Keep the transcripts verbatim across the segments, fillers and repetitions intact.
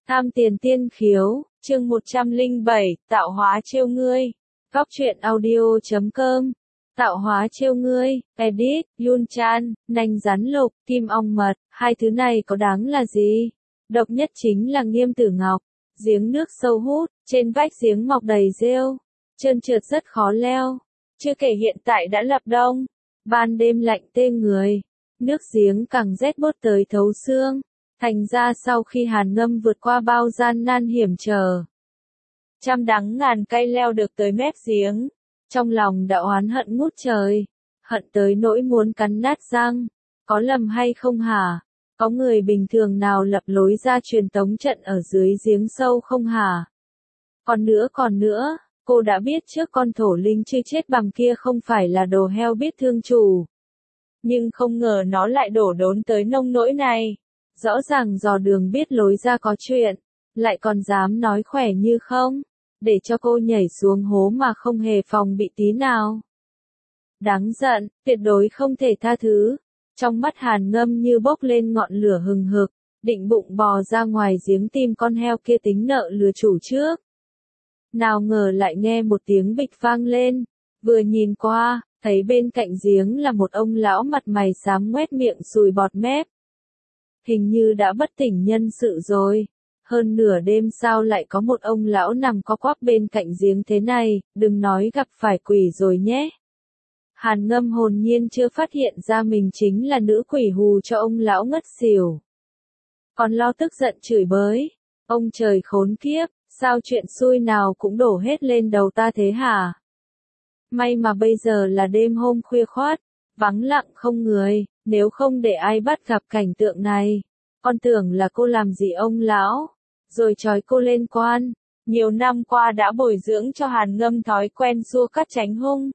Tham tiền tiên khiếu, chương một trăm lẻ bảy, tạo hóa trêu ngươi. Góc truyện audio chấm com. Tạo hóa trêu ngươi, edit, Yun Chan, nanh rắn lục, kim ong mật, hai thứ này có đáng là gì? Độc nhất chính là Nghiêm Tử Ngọc, giếng nước sâu hút, trên vách giếng mọc đầy rêu, trơn trượt rất khó leo. Chưa kể hiện tại đã lập đông, ban đêm lạnh tê người, nước giếng càng rét buốt tới thấu xương. Thành ra sau khi Hàn Ngâm vượt qua bao gian nan hiểm trở, trăm đắng ngàn cay leo được tới mép giếng, trong lòng đã oán hận ngút trời, hận tới nỗi muốn cắn nát răng. Có lầm hay không hả? Có người bình thường nào lập lối ra truyền tống trận ở dưới giếng sâu không hả? Còn nữa còn nữa, cô đã biết trước con thổ linh chưa chết bằng kia không phải là đồ heo biết thương chủ. Nhưng không ngờ nó lại đổ đốn tới nông nỗi này. Rõ ràng dò đường biết lối ra có chuyện, lại còn dám nói khỏe như không, để cho cô nhảy xuống hố mà không hề phòng bị tí nào. Đáng giận, tuyệt đối không thể tha thứ. Trong mắt Hàn Ngâm như bốc lên ngọn lửa hừng hực, định bụng bò ra ngoài giếng tìm con heo kia tính nợ lừa chủ trước. Nào ngờ lại nghe một tiếng bịch vang lên, vừa nhìn qua, thấy bên cạnh giếng là một ông lão mặt mày xám ngoét miệng sùi bọt mép. Hình như đã bất tỉnh nhân sự rồi. Hơn nửa đêm sao lại có một ông lão nằm co quắp bên cạnh giếng thế này, đừng nói gặp phải quỷ rồi nhé. Hàn Ngâm hồn nhiên chưa phát hiện ra mình chính là nữ quỷ hù cho ông lão ngất xỉu. Còn lo tức giận chửi bới. Ông trời khốn kiếp, sao chuyện xui nào cũng đổ hết lên đầu ta thế hả? May mà bây giờ là đêm hôm khuya khoát, vắng lặng không người. Nếu không để ai bắt gặp cảnh tượng này, con tưởng là cô làm gì ông lão, rồi trói cô lên quan. Nhiều năm qua đã bồi dưỡng cho Hàn Ngâm thói quen xua cắt tránh hung.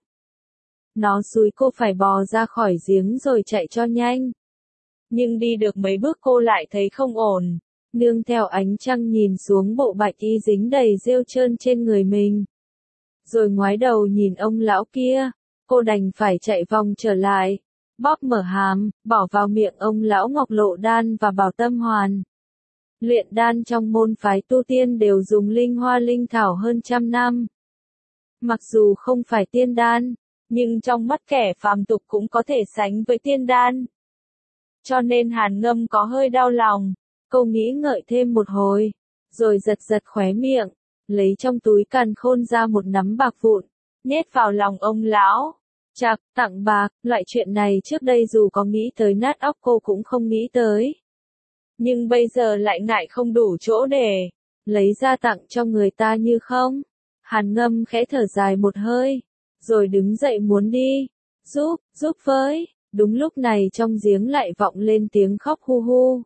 Nó xúi cô phải bò ra khỏi giếng rồi chạy cho nhanh. Nhưng đi được mấy bước cô lại thấy không ổn, nương theo ánh trăng nhìn xuống bộ bạch y dính đầy rêu trơn trên người mình. Rồi ngoái đầu nhìn ông lão kia, cô đành phải chạy vòng trở lại. Bóp mở hàm, bỏ vào miệng ông lão ngọc lộ đan và bảo tâm hoàn. Luyện đan trong môn phái tu tiên đều dùng linh hoa linh thảo hơn trăm năm. Mặc dù không phải tiên đan, nhưng trong mắt kẻ phàm tục cũng có thể sánh với tiên đan. Cho nên Hàn Ngâm có hơi đau lòng, cô nghĩ ngợi thêm một hồi, rồi giật giật khóe miệng, lấy trong túi càn khôn ra một nắm bạc vụn, nhét vào lòng ông lão. Chạc, tặng bạc, loại chuyện này trước đây dù có nghĩ tới nát óc cô cũng không nghĩ tới. Nhưng bây giờ lại ngại không đủ chỗ để lấy ra tặng cho người ta như không. Hàn Ngâm khẽ thở dài một hơi, rồi đứng dậy muốn đi. Giúp, giúp với. Đúng lúc này trong giếng lại vọng lên tiếng khóc hu hu.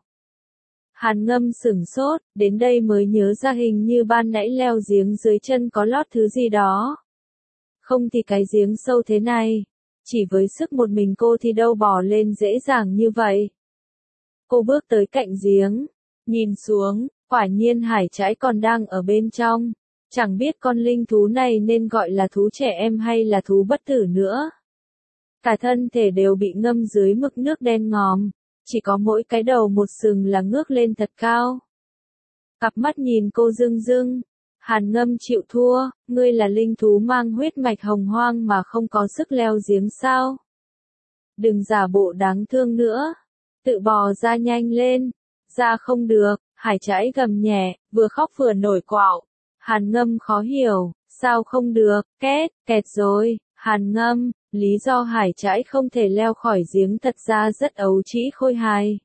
Hàn Ngâm sửng sốt, đến đây mới nhớ ra hình như ban nãy leo giếng dưới chân có lót thứ gì đó. Không thì cái giếng sâu thế này, chỉ với sức một mình cô thì đâu bò lên dễ dàng như vậy. Cô bước tới cạnh giếng, nhìn xuống, quả nhiên hải trãi còn đang ở bên trong. Chẳng biết con linh thú này nên gọi là thú trẻ em hay là thú bất tử nữa. Cả thân thể đều bị ngâm dưới mực nước đen ngòm, chỉ có mỗi cái đầu một sừng là ngước lên thật cao. Cặp mắt nhìn cô rưng rưng. Hàn Ngâm chịu thua, ngươi là linh thú mang huyết mạch hồng hoang mà không có sức leo giếng sao? Đừng giả bộ đáng thương nữa, tự bò ra nhanh lên. Ra không được, hải trãi gầm nhẹ, vừa khóc vừa nổi quạo. Hàn Ngâm khó hiểu, sao không được, két, kẹt rồi. Hàn Ngâm, lý do hải trãi không thể leo khỏi giếng thật ra rất ấu trĩ khôi hài.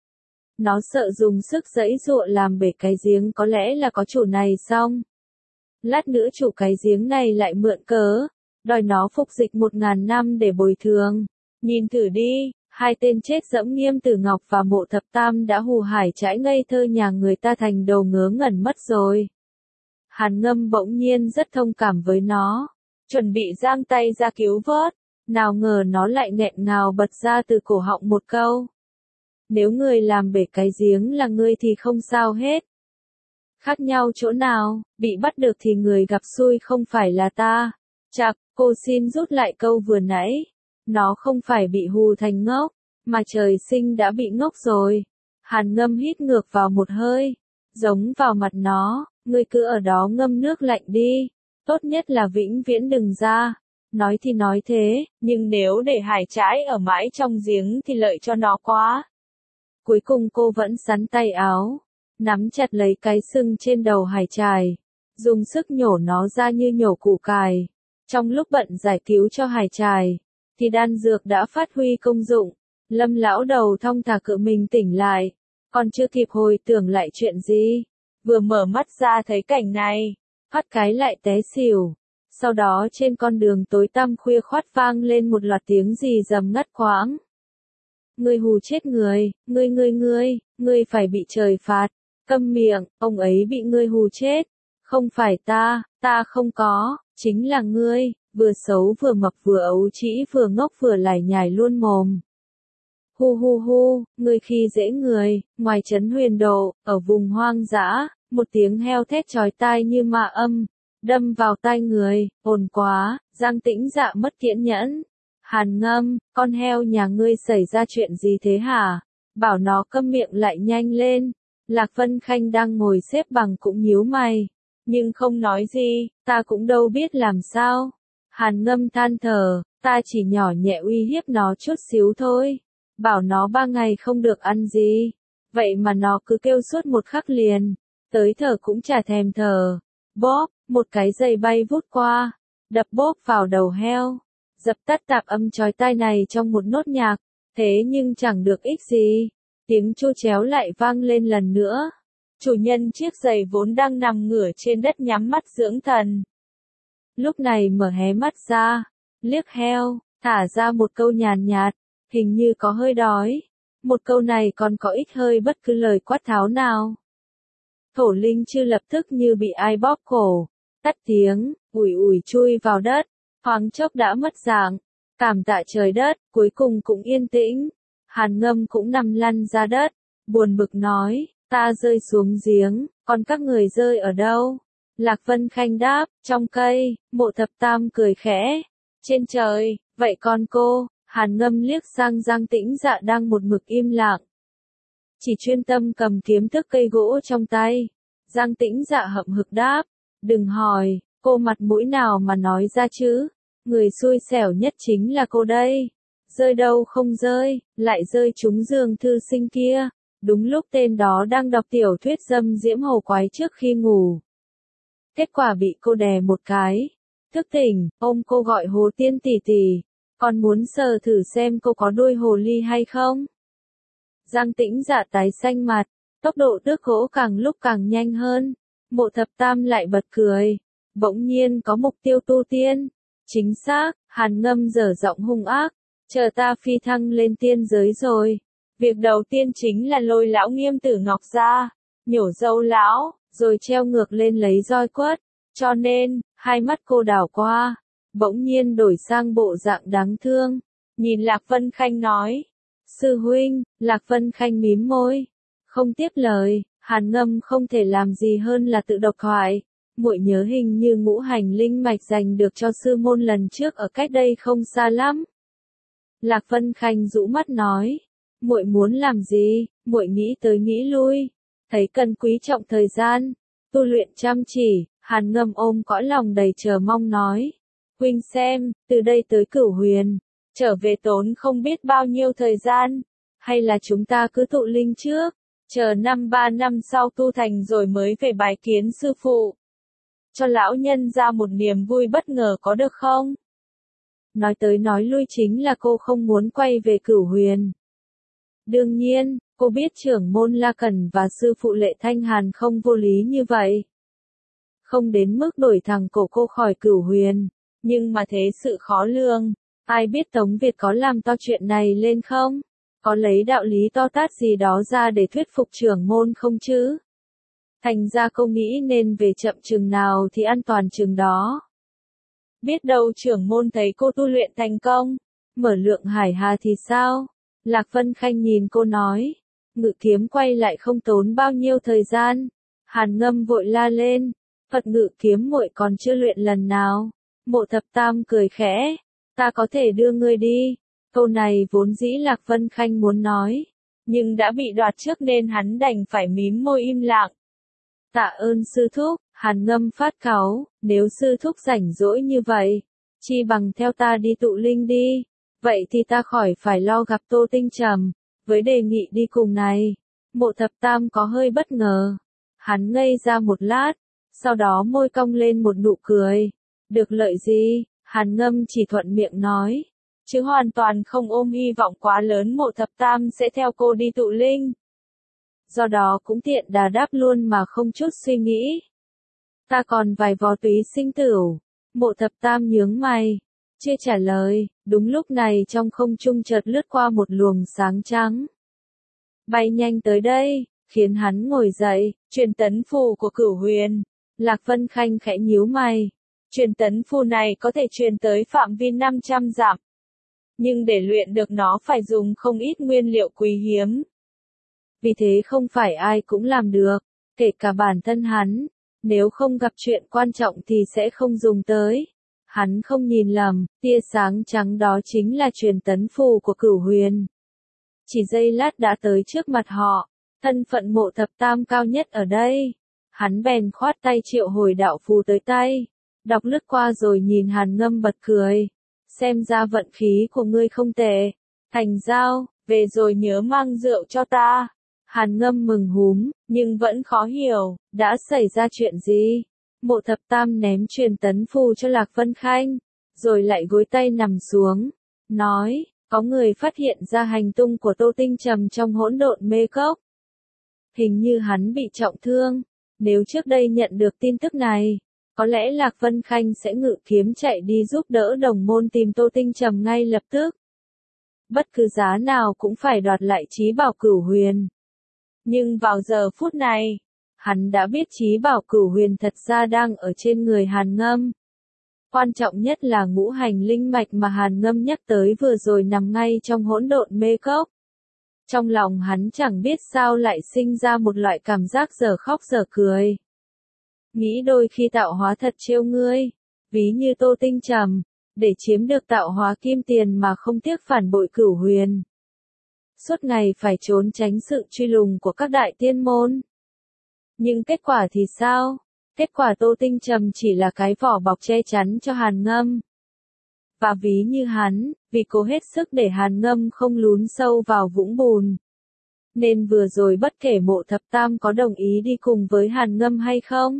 Nó sợ dùng sức giãy giụa làm bể cái giếng có lẽ là có chủ này xong. Lát nữa chủ cái giếng này lại mượn cớ, đòi nó phục dịch một ngàn năm để bồi thường. Nhìn thử đi, hai tên chết dẫm Nghiêm Tử Ngọc và Mộ Thập Tam đã hù hải trãi ngây thơ nhà người ta thành đầu ngớ ngẩn mất rồi. Hàn Ngâm bỗng nhiên rất thông cảm với nó, chuẩn bị giang tay ra cứu vớt, nào ngờ nó lại nghẹn ngào bật ra từ cổ họng một câu. Nếu người làm bể cái giếng là ngươi thì không sao hết. Khác nhau chỗ nào, bị bắt được thì người gặp xui không phải là ta. Chạc, cô xin rút lại câu vừa nãy. Nó không phải bị hù thành ngốc, mà trời sinh đã bị ngốc rồi. Hàn Ngâm hít ngược vào một hơi, giống vào mặt nó, ngươi cứ ở đó ngâm nước lạnh đi, tốt nhất là vĩnh viễn đừng ra. Nói thì nói thế, nhưng nếu để Hải Trãi ở mãi trong giếng thì lợi cho nó quá. Cuối cùng cô vẫn sắn tay áo, nắm chặt lấy cái sưng trên đầu Hải Trài, dùng sức nhổ nó ra như nhổ củ cải. Trong lúc bận giải cứu cho Hải Trài, thì đan dược đã phát huy công dụng. Lâm lão đầu thong thả cự mình tỉnh lại, còn chưa kịp hồi tưởng lại chuyện gì, vừa mở mắt ra thấy cảnh này, phát cái lại té xỉu. Sau đó trên con đường tối tăm khuya khoắt vang lên một loạt tiếng rì rầm ngắt quãng. Ngươi hù chết người, ngươi ngươi ngươi, ngươi phải bị trời phạt, câm miệng, ông ấy bị ngươi hù chết, không phải ta, ta không có, chính là ngươi, vừa xấu vừa mập vừa ấu trĩ vừa ngốc vừa lải nhải luôn mồm. Hu hu hu, ngươi khi dễ người, ngoài trấn Huyền Độ, ở vùng hoang dã, một tiếng heo thét chói tai như ma âm, đâm vào tai người, ồn quá, Giang Tĩnh Dạ mất kiên nhẫn. Hàn Ngâm, con heo nhà ngươi xảy ra chuyện gì thế hả? Bảo nó câm miệng lại nhanh lên. Lạc Vân Khanh đang ngồi xếp bằng cũng nhíu mày, nhưng không nói gì, ta cũng đâu biết làm sao. Hàn Ngâm than thở, ta chỉ nhỏ nhẹ uy hiếp nó chút xíu thôi, bảo nó ba ngày không được ăn gì, vậy mà nó cứ kêu suốt một khắc liền, tới thở cũng chả thèm thở. Bóp, một cái giày bay vút qua, đập bóp vào đầu heo, dập tắt tạp âm chói tai này trong một nốt nhạc, thế nhưng chẳng được ích gì. Tiếng chu chéo lại vang lên lần nữa. Chủ nhân chiếc giày vốn đang nằm ngửa trên đất nhắm mắt dưỡng thần. Lúc này mở hé mắt ra, liếc heo, thả ra một câu nhàn nhạt, hình như có hơi đói. Một câu này còn có ích hơi bất cứ lời quát tháo nào. Thổ Linh Chư lập tức như bị ai bóp cổ, tắt tiếng, ủi ủi chui vào đất, thoáng chốc đã mất dạng. Cảm tạ trời đất, cuối cùng cũng yên tĩnh. Hàn Ngâm cũng nằm lăn ra đất, buồn bực nói, ta rơi xuống giếng, còn các người rơi ở đâu? Lạc Vân Khanh đáp, trong cây. Mộ Thập Tam cười khẽ, trên trời. Vậy con cô? Hàn Ngâm liếc sang Giang Tĩnh Dạ đang một mực im lặng, chỉ chuyên tâm cầm kiếm tước cây gỗ trong tay. Giang Tĩnh Dạ hậm hực đáp, đừng hỏi, cô mặt mũi nào mà nói ra chứ? Người xui xẻo nhất chính là cô đây. Rơi đâu không rơi, lại rơi trúng giường thư sinh kia. Đúng lúc tên đó đang đọc tiểu thuyết dâm diễm hồ quái trước khi ngủ. Kết quả bị cô đè một cái. Thức tỉnh, ôm cô gọi Hồ Tiên tỷ tỷ. Còn muốn sờ thử xem cô có đuôi hồ ly hay không? Giang Tĩnh Dạ tái xanh mặt, tốc độ tước gỗ càng lúc càng nhanh hơn. Mộ Thập Tam lại bật cười. Bỗng nhiên có mục tiêu tu tiên. Chính xác, Hàn Ngâm dở giọng hung ác. Chờ ta phi thăng lên tiên giới rồi. Việc đầu tiên chính là lôi lão Nghiêm Tử Ngọc ra, nhổ râu lão, rồi treo ngược lên lấy roi quất. Cho nên, hai mắt cô đảo qua, bỗng nhiên đổi sang bộ dạng đáng thương. Nhìn Lạc Vân Khanh nói, sư huynh. Lạc Vân Khanh mím môi, không tiếp lời. Hàn Ngâm không thể làm gì hơn là tự độc thoại. Muội nhớ hình như ngũ hành linh mạch dành được cho sư môn lần trước ở cách đây không xa lắm. Lạc Vân Khanh rũ mắt nói, muội muốn làm gì? Muội nghĩ tới nghĩ lui, thấy cần quý trọng thời gian, tu luyện chăm chỉ. Hàn Ngâm ôm cõi lòng đầy chờ mong nói, huynh xem, từ đây tới Cửu Huyền, trở về tốn không biết bao nhiêu thời gian, hay là chúng ta cứ tụ linh trước, chờ năm ba năm sau tu thành rồi mới về bái kiến sư phụ, cho lão nhân ra một niềm vui bất ngờ có được không? Nói tới nói lui chính là cô không muốn quay về Cửu Huyền. Đương nhiên, cô biết trưởng môn La Cẩn và sư phụ Lệ Thanh Hàn không vô lý như vậy. Không đến mức đuổi thằng cổ cô khỏi Cửu Huyền, nhưng mà thế sự khó lường. Ai biết Tống Việt có làm to chuyện này lên không? Có lấy đạo lý to tát gì đó ra để thuyết phục trưởng môn không chứ? Thành ra cô nghĩ nên về chậm chừng nào thì an toàn chừng đó. Biết đâu trưởng môn thấy cô tu luyện thành công, mở Lượng Hải Hà thì sao? Lạc Vân Khanh nhìn cô nói, ngự kiếm quay lại không tốn bao nhiêu thời gian. Hàn Ngâm vội la lên, Phật ngự kiếm muội còn chưa luyện lần nào. Mộ Thập Tam cười khẽ, ta có thể đưa ngươi đi. Câu này vốn dĩ Lạc Vân Khanh muốn nói, nhưng đã bị đoạt trước nên hắn đành phải mím môi im lặng. Tạ ơn sư thúc, Hàn Ngâm phát cáu, nếu sư thúc rảnh rỗi như vậy, chi bằng theo ta đi tụ linh đi, vậy thì ta khỏi phải lo gặp Tô Tinh Trầm, với đề nghị đi cùng này. Mộ Thập Tam có hơi bất ngờ, hắn ngây ra một lát, sau đó môi cong lên một nụ cười. Được lợi gì? Hàn Ngâm chỉ thuận miệng nói, chứ hoàn toàn không ôm hy vọng quá lớn Mộ Thập Tam sẽ theo cô đi tụ linh. Do đó cũng tiện đà đáp luôn mà không chút suy nghĩ. Ta còn vài vò túy sinh tửu. Mộ Thập Tam nhướng mày, chưa trả lời, đúng lúc này trong không trung chợt lướt qua một luồng sáng trắng. Bay nhanh tới đây, khiến hắn ngồi dậy, truyền tấn phù của Cửu Huyền. Lạc Vân Khanh khẽ nhíu mày. Truyền tấn phù này có thể truyền tới phạm vi năm trăm dặm. Nhưng để luyện được nó phải dùng không ít nguyên liệu quý hiếm. Vì thế không phải ai cũng làm được, kể cả bản thân hắn. Nếu không gặp chuyện quan trọng thì sẽ không dùng tới. Hắn không nhìn lầm, tia sáng trắng đó chính là truyền tấn phù của Cửu Huyền. Chỉ giây lát đã tới trước mặt họ, thân phận Mộ Thập Tam cao nhất ở đây. Hắn bèn khoát tay triệu hồi đạo phù tới tay, đọc lướt qua rồi nhìn Hàn Ngâm bật cười. Xem ra vận khí của ngươi không tệ. Thành giao, về rồi nhớ mang rượu cho ta. Hàn Ngâm mừng húm, nhưng vẫn khó hiểu, đã xảy ra chuyện gì? Mộ Thập Tam ném truyền tấn phù cho Lạc Vân Khanh, rồi lại gối tay nằm xuống, nói, có người phát hiện ra hành tung của Tô Tinh Trầm trong hỗn độn mê cốc. Hình như hắn bị trọng thương, nếu trước đây nhận được tin tức này, có lẽ Lạc Vân Khanh sẽ ngự kiếm chạy đi giúp đỡ đồng môn tìm Tô Tinh Trầm ngay lập tức. Bất cứ giá nào cũng phải đoạt lại trí bảo Cửu Huyền. Nhưng vào giờ phút này, hắn đã biết trí bảo Cửu Huyền thật ra đang ở trên người Hàn Ngâm. Quan trọng nhất là ngũ hành linh mạch mà Hàn Ngâm nhắc tới vừa rồi nằm ngay trong hỗn độn mê cốc. Trong lòng hắn chẳng biết sao lại sinh ra một loại cảm giác dở khóc dở cười. Nghĩ đôi khi tạo hóa thật trêu ngươi, ví như Tô Tinh Trầm, để chiếm được tạo hóa kim tiền mà không tiếc phản bội Cửu Huyền. Suốt ngày phải trốn tránh sự truy lùng của các đại tiên môn. Nhưng kết quả thì sao? Kết quả Tô Tinh Trầm chỉ là cái vỏ bọc che chắn cho Hàn Ngâm. Và ví như hắn, vì cố hết sức để Hàn Ngâm không lún sâu vào vũng bùn. Nên vừa rồi bất kể Mộ Thập Tam có đồng ý đi cùng với Hàn Ngâm hay không,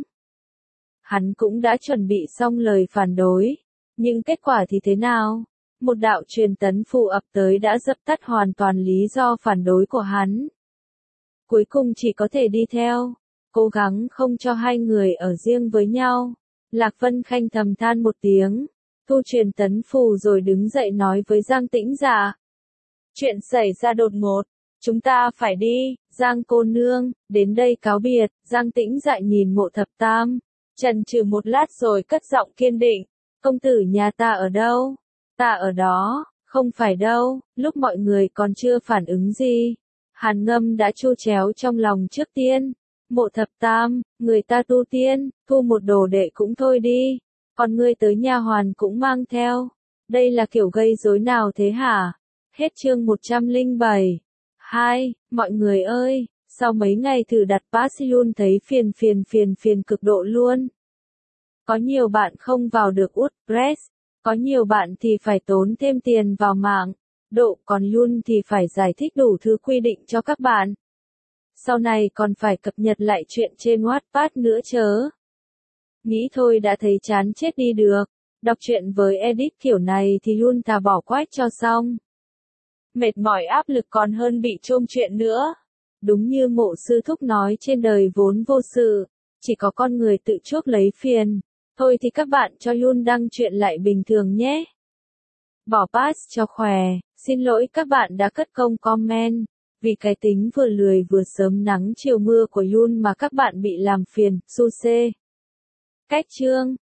hắn cũng đã chuẩn bị xong lời phản đối. Nhưng kết quả thì thế nào? Một đạo truyền tấn phù ập tới đã dập tắt hoàn toàn lý do phản đối của hắn. Cuối cùng chỉ có thể đi theo, cố gắng không cho hai người ở riêng với nhau. Lạc Vân Khanh thầm than một tiếng, thu truyền tấn phù rồi đứng dậy nói với Giang Tĩnh Dạ. Chuyện xảy ra đột ngột, chúng ta phải đi, Giang cô nương, đến đây cáo biệt. Giang Tĩnh Dạ nhìn Mộ Thập Tam, chần chừ một lát rồi cất giọng kiên định, công tử nhà ta ở đâu? Ta ở đó, không phải đâu. Lúc mọi người còn chưa phản ứng gì, Hàn Ngâm đã chu chéo trong lòng trước tiên. Mộ Thập Tam, người ta tu tiên, thu một đồ đệ cũng thôi đi, còn ngươi tới nha hoàn cũng mang theo. Đây là kiểu gây rối nào thế hả? Hết chương một trăm lẻ bảy. Hai, mọi người ơi, sau mấy ngày thử đặt Pasilun thấy phiền phiền phiền phiền cực độ luôn. Có nhiều bạn không vào được WordPress, có nhiều bạn thì phải tốn thêm tiền vào mạng, độ còn luôn thì phải giải thích đủ thứ quy định cho các bạn. Sau này còn phải cập nhật lại chuyện trên Wattpad nữa chớ. Nghĩ thôi đã thấy chán chết đi được, đọc truyện với edit kiểu này thì luôn thà bỏ quách cho xong. Mệt mỏi áp lực còn hơn bị chôm chuyện nữa. Đúng như Mộ sư thúc nói, trên đời vốn vô sự, chỉ có con người tự chuốc lấy phiền. Thôi thì các bạn cho luôn đăng chuyện lại bình thường nhé. Bỏ pass cho khỏe, xin lỗi các bạn đã cất công comment. Vì cái tính vừa lười vừa sớm nắng chiều mưa của Yun mà các bạn bị làm phiền, su xê. Cách chương